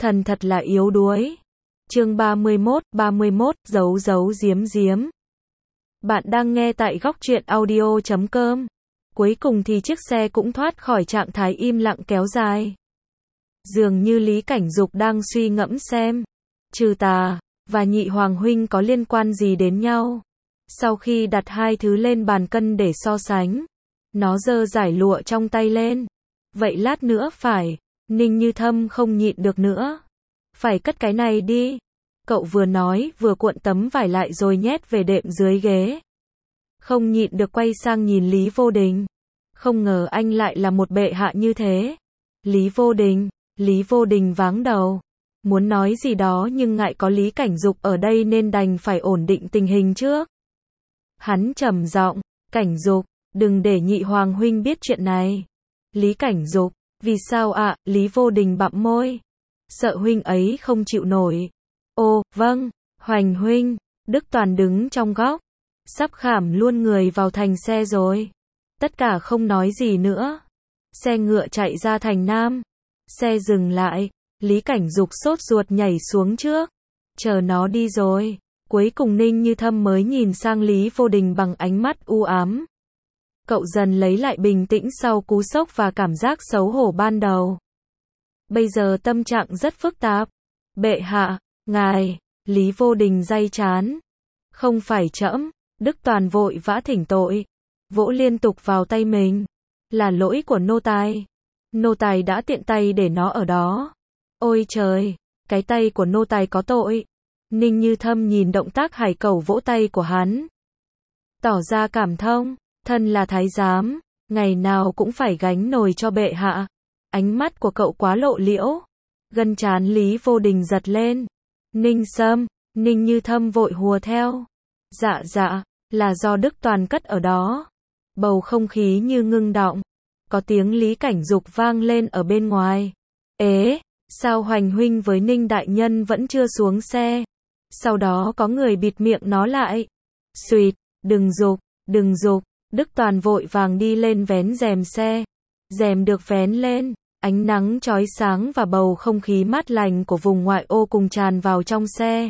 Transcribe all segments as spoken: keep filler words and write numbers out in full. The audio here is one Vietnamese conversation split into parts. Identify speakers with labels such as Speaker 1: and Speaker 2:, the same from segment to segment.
Speaker 1: Thần thật là yếu đuối. Chương ba mươi mốt, ba mươi mốt, giấu giấu giếm giếm. Bạn đang nghe tại góc truyện audio chấm com. Cuối cùng thì chiếc xe cũng thoát khỏi trạng thái im lặng kéo dài. Dường như Lý Cảnh Dục đang suy ngẫm xem, Trừ Tà và Nhị Hoàng huynh có liên quan gì đến nhau. Sau khi đặt hai thứ lên bàn cân để so sánh, nó giơ giải lụa trong tay lên. Vậy lát nữa phải, Ninh Như Thâm không nhịn được nữa. Phải cất cái này đi. Cậu vừa nói vừa cuộn tấm vải lại rồi nhét về đệm dưới ghế. Không nhịn được quay sang nhìn Lý Vô Đình. Không ngờ anh lại là một bệ hạ như thế. Lý Vô Đình, Lý Vô Đình váng đầu. Muốn nói gì đó nhưng ngại có Lý Cảnh Dục ở đây nên đành phải ổn định tình hình trước. Hắn trầm giọng, Cảnh Dục, đừng để Nhị Hoàng huynh biết chuyện này. Lý Cảnh Dục, vì sao ạ? À? Lý Vô Đình bặm môi. Sợ huynh ấy không chịu nổi. Ô, vâng, Hoành huynh. Đức Toàn đứng trong góc, sắp khảm luôn người vào thành xe rồi. Tất cả không nói gì nữa. Xe ngựa chạy ra thành Nam. Xe dừng lại, Lý Cảnh Dục sốt ruột nhảy xuống trước. Chờ nó đi rồi. Cuối cùng Ninh Như Thâm mới nhìn sang Lý Vô Đình bằng ánh mắt u ám. Cậu dần lấy lại bình tĩnh sau cú sốc và cảm giác xấu hổ ban đầu. Bây giờ tâm trạng rất phức tạp. Bệ hạ, ngài, Lý Vô Đình day trán. Không phải trẫm. Đức Toàn vội vã thỉnh tội, vỗ liên tục vào tay mình. Là lỗi của nô tài. Nô tài đã tiện tay để nó ở đó. Ôi trời, cái tay của nô tài có tội. Ninh Như Thâm nhìn động tác hải cẩu vỗ tay của hắn, tỏ ra cảm thông. Thân là thái giám, ngày nào cũng phải gánh nồi cho bệ hạ. Ánh mắt của cậu quá lộ liễu. Gân trán Lý Vô Đình giật lên. Ninh Sâm, Ninh Như Thâm vội hùa theo. Dạ dạ, là do Đức Toàn cất ở đó. Bầu không khí như ngưng đọng. Có tiếng Lý Cảnh Dục vang lên ở bên ngoài. Ế, sao Hoành huynh với Ninh đại nhân vẫn chưa xuống xe? Sau đó có người bịt miệng nó lại. Xuyệt, đừng dục, đừng dục. Đức Toàn vội vàng đi lên vén rèm xe. Rèm được vén lên, ánh nắng chói sáng và bầu không khí mát lành của vùng ngoại ô cùng tràn vào trong xe.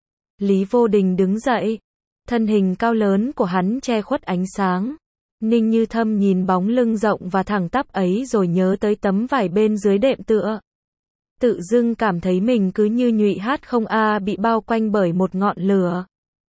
Speaker 1: Lý Vô Đình đứng dậy. Thân hình cao lớn của hắn che khuất ánh sáng. Ninh Như Thâm nhìn bóng lưng rộng và thẳng tắp ấy rồi nhớ tới tấm vải bên dưới đệm tựa. Tự dưng cảm thấy mình cứ như nhụy hát không a bị bao quanh bởi một ngọn lửa.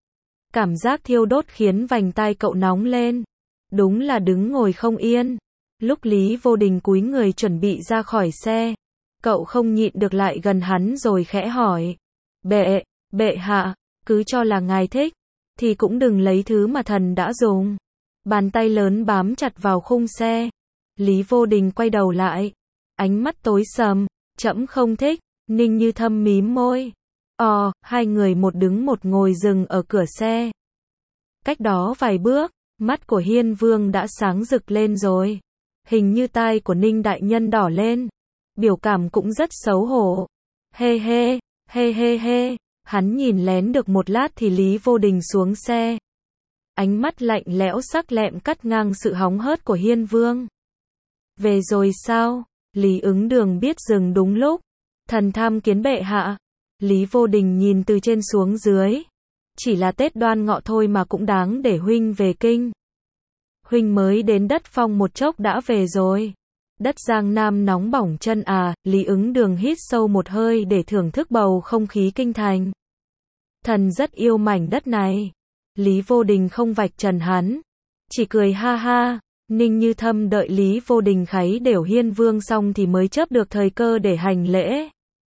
Speaker 1: Cảm giác thiêu đốt khiến vành tai cậu nóng lên. Đúng là đứng ngồi không yên. Lúc Lý Vô Đình cúi người chuẩn bị ra khỏi xe, cậu không nhịn được lại gần hắn rồi khẽ hỏi. Bệ, bệ hạ, cứ cho là ngài thích, thì cũng đừng lấy thứ mà thần đã dùng. Bàn tay lớn bám chặt vào khung xe. Lý Vô Đình quay đầu lại. Ánh mắt tối sầm. Trẫm không thích. Ninh Như Thâm mím môi. Ồ, hai người một đứng một ngồi dừng ở cửa xe. Cách đó vài bước, mắt của Hiên Vương đã sáng rực lên rồi. Hình như tai của Ninh đại nhân đỏ lên. Biểu cảm cũng rất xấu hổ. Hê hê, hê hê hê. Hắn nhìn lén được một lát thì Lý Vô Đình xuống xe. Ánh mắt lạnh lẽo sắc lẹm cắt ngang sự hóng hớt của Hiên Vương. Về rồi sao? Lý Ứng Đường biết dừng đúng lúc. Thần tham kiến bệ hạ. Lý Vô Đình nhìn từ trên xuống dưới. Chỉ là Tết Đoan Ngọ thôi mà cũng đáng để huynh về kinh. Huynh mới đến đất Phong một chốc đã về rồi. Đất Giang Nam nóng bỏng chân à? Lý Ứng Đường hít sâu một hơi để thưởng thức bầu không khí kinh thành. Thần rất yêu mảnh đất này. Lý Vô Đình không vạch trần hắn, chỉ cười ha ha. Ninh Như Thâm đợi Lý Vô Đình kháy đều Hiên Vương xong thì mới chớp được thời cơ để hành lễ.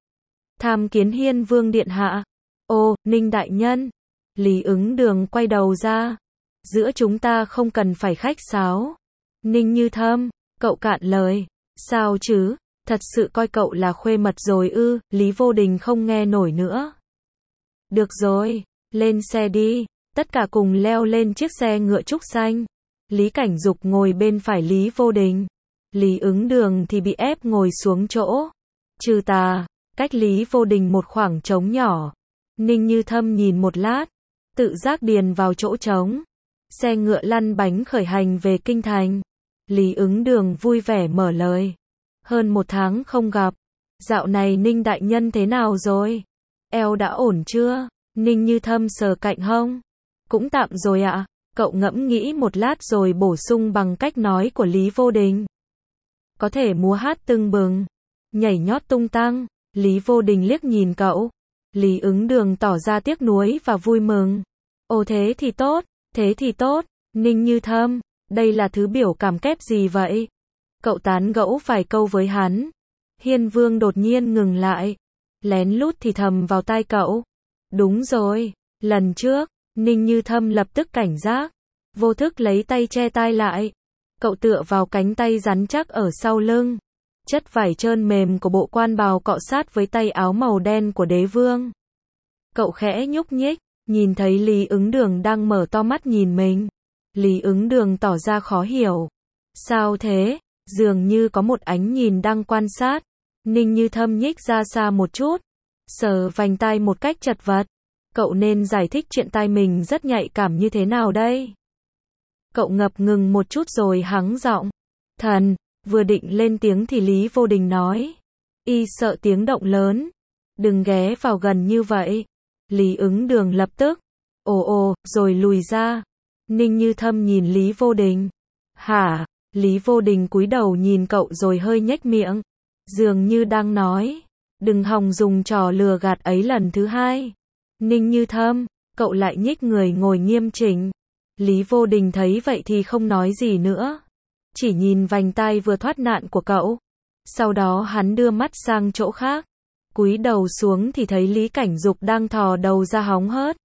Speaker 1: Tham kiến Hiên Vương điện hạ. Ô, Ninh đại nhân. Lý Ứng Đường quay đầu ra. Giữa chúng ta không cần phải khách sáo. Ninh Như Thâm, cậu cạn lời. Sao chứ, thật sự coi cậu là khuê mật rồi ư? Lý Vô Đình không nghe nổi nữa. Được rồi, lên xe đi. Tất cả cùng leo lên chiếc xe ngựa trúc xanh. Lý Cảnh Dục ngồi bên phải Lý Vô Đình. Lý Ứng Đường thì bị ép ngồi xuống chỗ Trừ Tà, cách Lý Vô Đình một khoảng trống nhỏ. Ninh Như Thâm nhìn một lát, tự giác điền vào chỗ trống. Xe ngựa lăn bánh khởi hành về kinh thành. Lý Ứng Đường vui vẻ mở lời. Hơn một tháng không gặp, Dạo này Ninh đại nhân thế nào rồi? Eo đã ổn chưa? Ninh Như Thâm sờ cạnh hông. Cũng tạm rồi ạ. Cậu ngẫm nghĩ một lát rồi bổ sung bằng cách nói của Lý Vô Đình. Có thể múa hát tưng bừng, nhảy nhót tung tăng. Lý Vô Đình liếc nhìn cậu. Lý Ứng Đường tỏ ra tiếc nuối và vui mừng. Ồ thế thì tốt, thế thì tốt. Ninh Như Thâm, đây là thứ biểu cảm kép gì vậy? Cậu tán gẫu vài câu với hắn. Hiên Vương đột nhiên ngừng lại, lén lút thì thầm vào tai cậu. Đúng rồi, lần trước, Ninh Như Thâm lập tức cảnh giác, vô thức lấy tay che tai lại. Cậu tựa vào cánh tay rắn chắc ở sau lưng. Chất vải trơn mềm của bộ quan bào cọ sát với tay áo màu đen của đế vương. Cậu khẽ nhúc nhích, nhìn thấy Lý Ứng Đường đang mở to mắt nhìn mình. Lý Ứng Đường tỏ ra khó hiểu. Sao thế? Dường như có một ánh nhìn đang quan sát. Ninh Như Thâm nhích ra xa một chút, sờ vành tai một cách chật vật. Cậu nên giải thích chuyện tai mình rất nhạy cảm như thế nào đây? Cậu ngập ngừng một chút rồi hắng giọng. Thần, vừa định lên tiếng thì Lý Vô Đình nói. Y sợ tiếng động lớn. Đừng ghé vào gần như vậy. Lý Ứng Đường lập tức. Ồ ồ, rồi lùi ra. Ninh Như Thâm nhìn Lý Vô Đình. Hả? Lý Vô Đình cúi đầu nhìn cậu rồi hơi nhếch miệng. Dường như đang nói. Đừng hòng dùng trò lừa gạt ấy lần thứ hai. Ninh Như Thâm, cậu lại nhích người ngồi nghiêm chỉnh. Lý Vô Đình thấy vậy thì không nói gì nữa. Chỉ nhìn vành tai vừa thoát nạn của cậu. Sau đó hắn đưa mắt sang chỗ khác. Cúi đầu xuống thì thấy Lý Cảnh Dục đang thò đầu ra hóng hớt.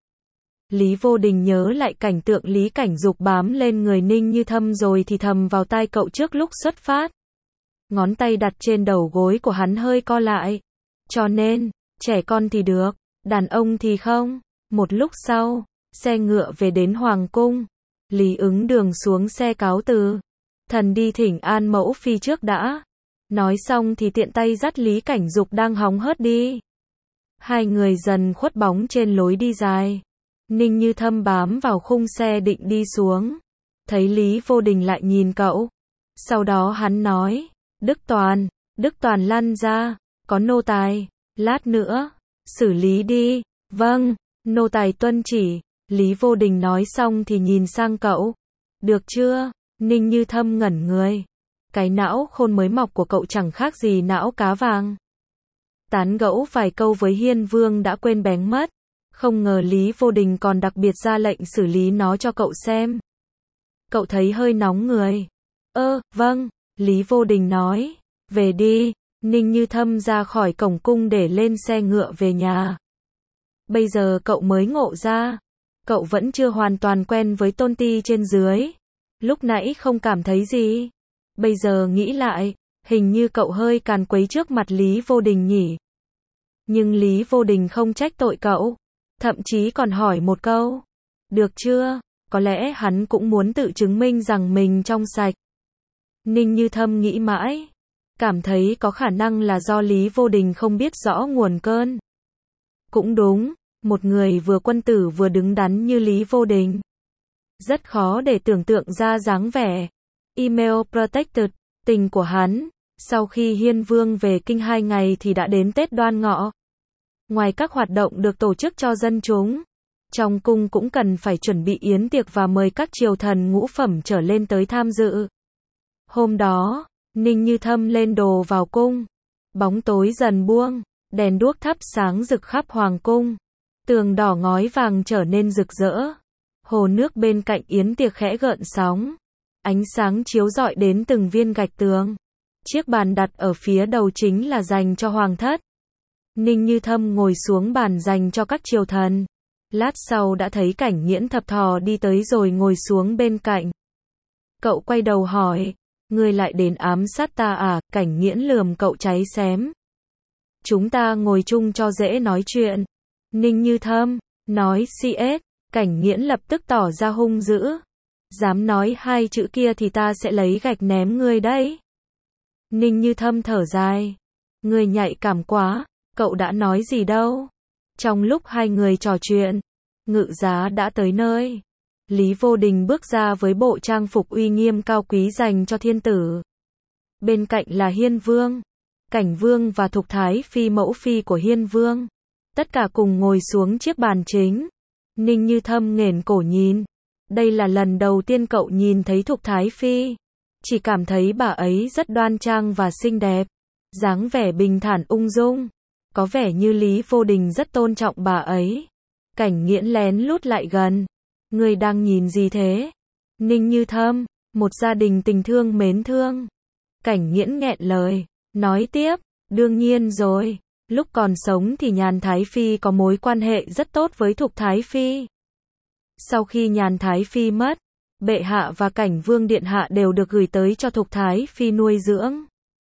Speaker 1: Lý Vô Đình nhớ lại cảnh tượng Lý Cảnh Dục bám lên người Ninh Như Thâm rồi thì thầm vào tai cậu trước lúc xuất phát. Ngón tay đặt trên đầu gối của hắn hơi co lại. Cho nên, trẻ con thì được, đàn ông thì không. Một lúc sau, xe ngựa về đến Hoàng Cung. Lý Ứng Đường xuống xe cáo từ. Thần đi thỉnh an mẫu phi trước đã. Nói xong thì tiện tay dắt Lý Cảnh Dục đang hóng hớt đi. Hai người dần khuất bóng trên lối đi dài. Ninh Như Thâm bám vào khung xe định đi xuống. Thấy Lý Vô Đình lại nhìn cậu. Sau đó hắn nói. Đức Toàn, Đức Toàn lăn ra. Có nô tài. Lát nữa, xử lý đi. Vâng, nô tài tuân chỉ. Lý Vô Đình nói xong thì nhìn sang cậu. Được chưa? Ninh Như Thâm ngẩn người. Cái não khôn mới mọc của cậu chẳng khác gì não cá vàng. Tán gẫu vài câu với Hiên Vương đã quên bén mất. Không ngờ Lý Vô Đình còn đặc biệt ra lệnh xử lý nó cho cậu xem. Cậu thấy hơi nóng người. Ơ, vâng, Lý Vô Đình nói. Về đi. Ninh Như Thâm ra khỏi cổng cung để lên xe ngựa về nhà. Bây giờ cậu mới ngộ ra. Cậu vẫn chưa hoàn toàn quen với tôn ti trên dưới. Lúc nãy không cảm thấy gì. Bây giờ nghĩ lại, hình như cậu hơi càn quấy trước mặt Lý Vô Đình nhỉ. Nhưng Lý Vô Đình không trách tội cậu. Thậm chí còn hỏi một câu. Được chưa? Có lẽ hắn cũng muốn tự chứng minh rằng mình trong sạch. Ninh Như Thâm nghĩ mãi. Cảm thấy có khả năng là do Lý Vô Đình không biết rõ nguồn cơn. Cũng đúng, một người vừa quân tử vừa đứng đắn như Lý Vô Đình. Rất khó để tưởng tượng ra dáng vẻ. Email protected, tình của hắn. Sau khi Hiên Vương về kinh hai ngày thì đã đến Tết Đoan Ngọ. Ngoài các hoạt động được tổ chức cho dân chúng, trong cung cũng cần phải chuẩn bị yến tiệc và mời các triều thần ngũ phẩm trở lên tới tham dự. Hôm đó, Ninh Như Thâm lên đồ vào cung. Bóng tối dần buông, đèn đuốc thắp sáng rực khắp hoàng cung. Tường đỏ ngói vàng trở nên rực rỡ. Hồ nước bên cạnh yến tiệc khẽ gợn sóng. Ánh sáng chiếu rọi đến từng viên gạch tường. Chiếc bàn đặt ở phía đầu chính là dành cho hoàng thất. Ninh Như Thâm ngồi xuống bàn dành cho các triều thần. Lát sau đã thấy Cảnh Nghiễn thập thò đi tới rồi ngồi xuống bên cạnh. Cậu quay đầu hỏi. Ngươi lại đến ám sát ta à? Cảnh Nghiễn lườm cậu cháy xém. Chúng ta ngồi chung cho dễ nói chuyện. Ninh Như Thâm nói xê ét. Cảnh Nghiễn lập tức tỏ ra hung dữ. Dám nói hai chữ kia thì ta sẽ lấy gạch ném ngươi đấy. Ninh Như Thâm thở dài. Ngươi nhạy cảm quá. Cậu đã nói gì đâu. Trong lúc hai người trò chuyện, ngự giá đã tới nơi. Lý Vô Đình bước ra với bộ trang phục uy nghiêm cao quý dành cho thiên tử. Bên cạnh là Hiên Vương. Cảnh Vương và Thục Thái Phi mẫu phi của Hiên Vương. Tất cả cùng ngồi xuống chiếc bàn chính. Ninh Như Thâm nghển cổ nhìn. Đây là lần đầu tiên cậu nhìn thấy Thục Thái Phi. Chỉ cảm thấy bà ấy rất đoan trang và xinh đẹp. Dáng vẻ bình thản ung dung. Có vẻ như Lý Vô Đình rất tôn trọng bà ấy. Cảnh Nghiễn lén lút lại gần. Người đang nhìn gì thế? Ninh Như Thâm, một gia đình tình thương mến thương. Cảnh Nghiễn nghẹn lời, nói tiếp, đương nhiên rồi. Lúc còn sống thì Nhàn Thái Phi có mối quan hệ rất tốt với Thục Thái Phi. Sau khi Nhàn Thái Phi mất, bệ hạ và Cảnh Vương điện hạ đều được gửi tới cho Thục Thái Phi nuôi dưỡng.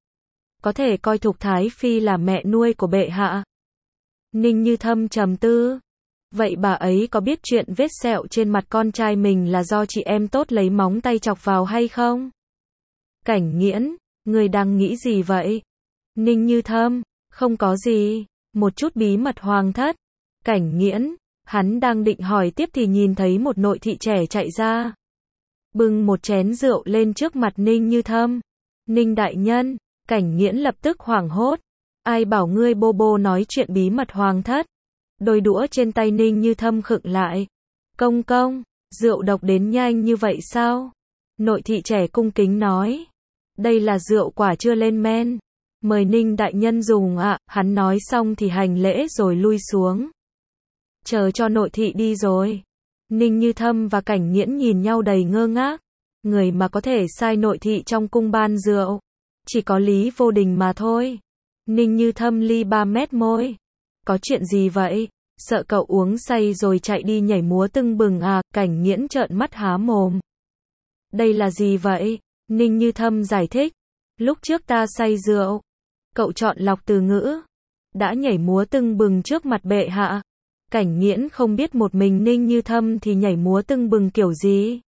Speaker 1: Có thể coi Thục Thái Phi là mẹ nuôi của bệ hạ. Ninh Như Thâm trầm tư. Vậy bà ấy có biết chuyện vết sẹo trên mặt con trai mình là do chị em tốt lấy móng tay chọc vào hay không? Cảnh Nghiễn, người đang nghĩ gì vậy? Ninh Như Thâm, không có gì, một chút bí mật hoàng thất. Cảnh Nghiễn, hắn đang định hỏi tiếp thì nhìn thấy một nội thị trẻ chạy ra. Bưng một chén rượu lên trước mặt Ninh Như Thâm. Ninh đại nhân, Cảnh Nghiễn lập tức hoảng hốt. Ai bảo ngươi bô bô nói chuyện bí mật hoàng thất? Đôi đũa trên tay Ninh Như Thâm khựng lại. Công công, rượu độc đến nhanh như vậy sao? Nội thị trẻ cung kính nói. Đây là rượu quả chưa lên men. Mời Ninh đại nhân dùng ạ. À. Hắn nói xong thì hành lễ rồi lui xuống. Chờ cho nội thị đi rồi. Ninh Như Thâm và Cảnh Nghiễn nhìn nhau đầy ngơ ngác. Người mà có thể sai nội thị trong cung ban rượu. Chỉ có Lý Vô Đình mà thôi. Ninh Như Thâm ly ba mét môi. Có chuyện gì vậy? Sợ cậu uống say rồi chạy đi nhảy múa tưng bừng à? Cảnh Nghiễn trợn mắt há mồm. Đây là gì vậy? Ninh Như Thâm giải thích. Lúc trước ta say rượu. Cậu chọn lọc từ ngữ. Đã nhảy múa tưng bừng trước mặt bệ hạ. Cảnh Nghiễn không biết một mình Ninh Như Thâm thì nhảy múa tưng bừng kiểu gì.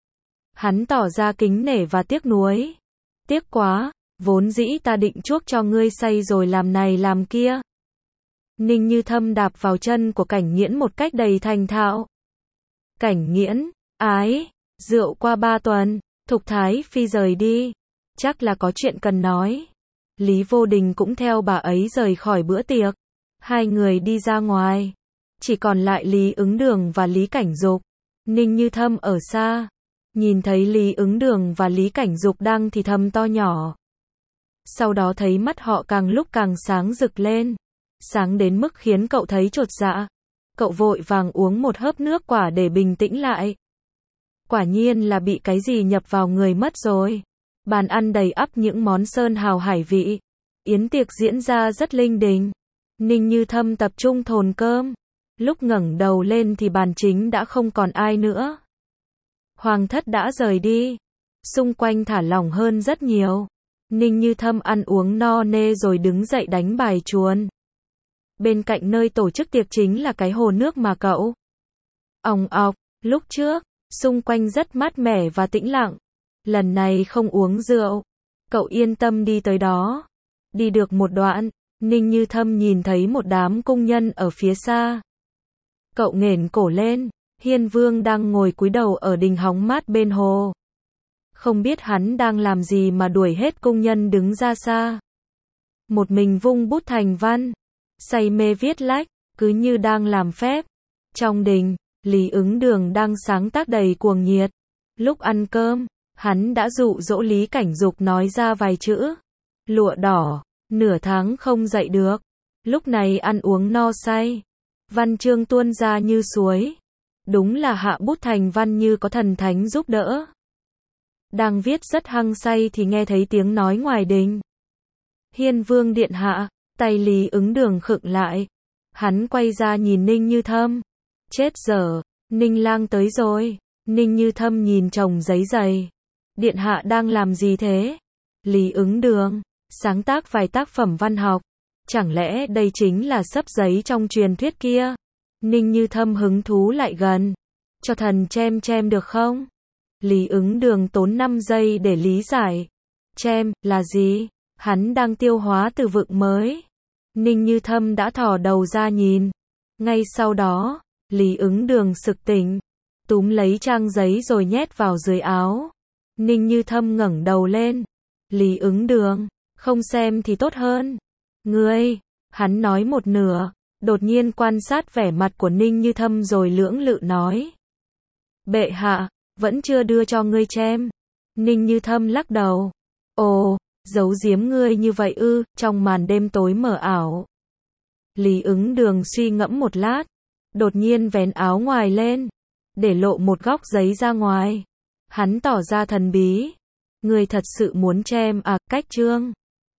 Speaker 1: Hắn tỏ ra kính nể và tiếc nuối. Tiếc quá, vốn dĩ ta định chuốc cho ngươi say rồi làm này làm kia. Ninh Như Thâm đạp vào chân của Cảnh Nghiễn một cách đầy thành thạo. Cảnh Nghiễn, ái, rượu qua ba tuần, Thục Thái Phi rời đi. Chắc là có chuyện cần nói. Lý Vô Đình cũng theo bà ấy rời khỏi bữa tiệc. Hai người đi ra ngoài. Chỉ còn lại Lý Ứng Đường và Lý Cảnh Dục. Ninh Như Thâm ở xa. Nhìn thấy Lý Ứng Đường và Lý Cảnh Dục đang thì thầm to nhỏ. Sau đó thấy mắt họ càng lúc càng sáng rực lên. Sáng đến mức khiến cậu thấy chột dạ. Cậu vội vàng uống một hớp nước quả để bình tĩnh lại. Quả nhiên là bị cái gì nhập vào người mất rồi. Bàn ăn đầy ắp những món sơn hào hải vị. Yến tiệc diễn ra rất linh đình. Ninh Như Thâm tập trung thồn cơm. Lúc ngẩng đầu lên thì bàn chính đã không còn ai nữa. Hoàng thất đã rời đi. Xung quanh thả lỏng hơn rất nhiều. Ninh Như Thâm ăn uống no nê rồi đứng dậy đánh bài chuồn. Bên cạnh nơi tổ chức tiệc chính là cái hồ nước mà cậu. Òng ọc, lúc trước, xung quanh rất mát mẻ và tĩnh lặng. Lần này không uống rượu. Cậu yên tâm đi tới đó. Đi được một đoạn, Ninh Như Thâm nhìn thấy một đám cung nhân ở phía xa. Cậu nghển cổ lên, Hiên Vương đang ngồi cúi đầu ở đình hóng mát bên hồ. Không biết hắn đang làm gì mà đuổi hết cung nhân đứng ra xa. Một mình vung bút thành văn, say mê viết lách, cứ như đang làm phép. Trong đình, Lý Ứng Đường đang sáng tác đầy cuồng nhiệt. Lúc ăn cơm, hắn đã dụ dỗ Lý Cảnh Dục nói ra vài chữ. Lụa đỏ, nửa tháng không dậy được. Lúc này ăn uống no say. Văn chương tuôn ra như suối. Đúng là hạ bút thành văn như có thần thánh giúp đỡ. Đang viết rất hăng say thì nghe thấy tiếng nói ngoài đình. Hiên Vương điện hạ, tay Lý Ứng Đường khựng lại. Hắn quay ra nhìn Ninh Như Thâm. Chết dở, Ninh lang tới rồi. Ninh Như Thâm nhìn chồng giấy dày. Điện hạ đang làm gì thế? Lý Ứng Đường, sáng tác vài tác phẩm văn học. Chẳng lẽ đây chính là xấp giấy trong truyền thuyết kia? Ninh Như Thâm hứng thú lại gần. Cho thần chem chem được không? Lý Ứng Đường tốn năm giây để lý giải. Chem, là gì? Hắn đang tiêu hóa từ vựng mới. Ninh Như Thâm đã thò đầu ra nhìn. Ngay sau đó, Lý Ứng Đường sực tỉnh. Túm lấy trang giấy rồi nhét vào dưới áo. Ninh Như Thâm ngẩng đầu lên. Lý Ứng Đường, Không xem thì tốt hơn. Ngươi, hắn nói một nửa, đột nhiên quan sát vẻ mặt của Ninh Như Thâm rồi lưỡng lự nói. Bệ hạ, vẫn chưa đưa cho ngươi xem. Ninh Như Thâm lắc đầu. Ồ, giấu giếm ngươi như vậy ư, trong màn đêm tối mờ ảo. Lý Ứng Đường suy ngẫm một lát, đột nhiên vén áo ngoài lên, để lộ một góc giấy ra ngoài. Hắn tỏ ra thần bí. Ngươi thật sự muốn xem à, cách chương.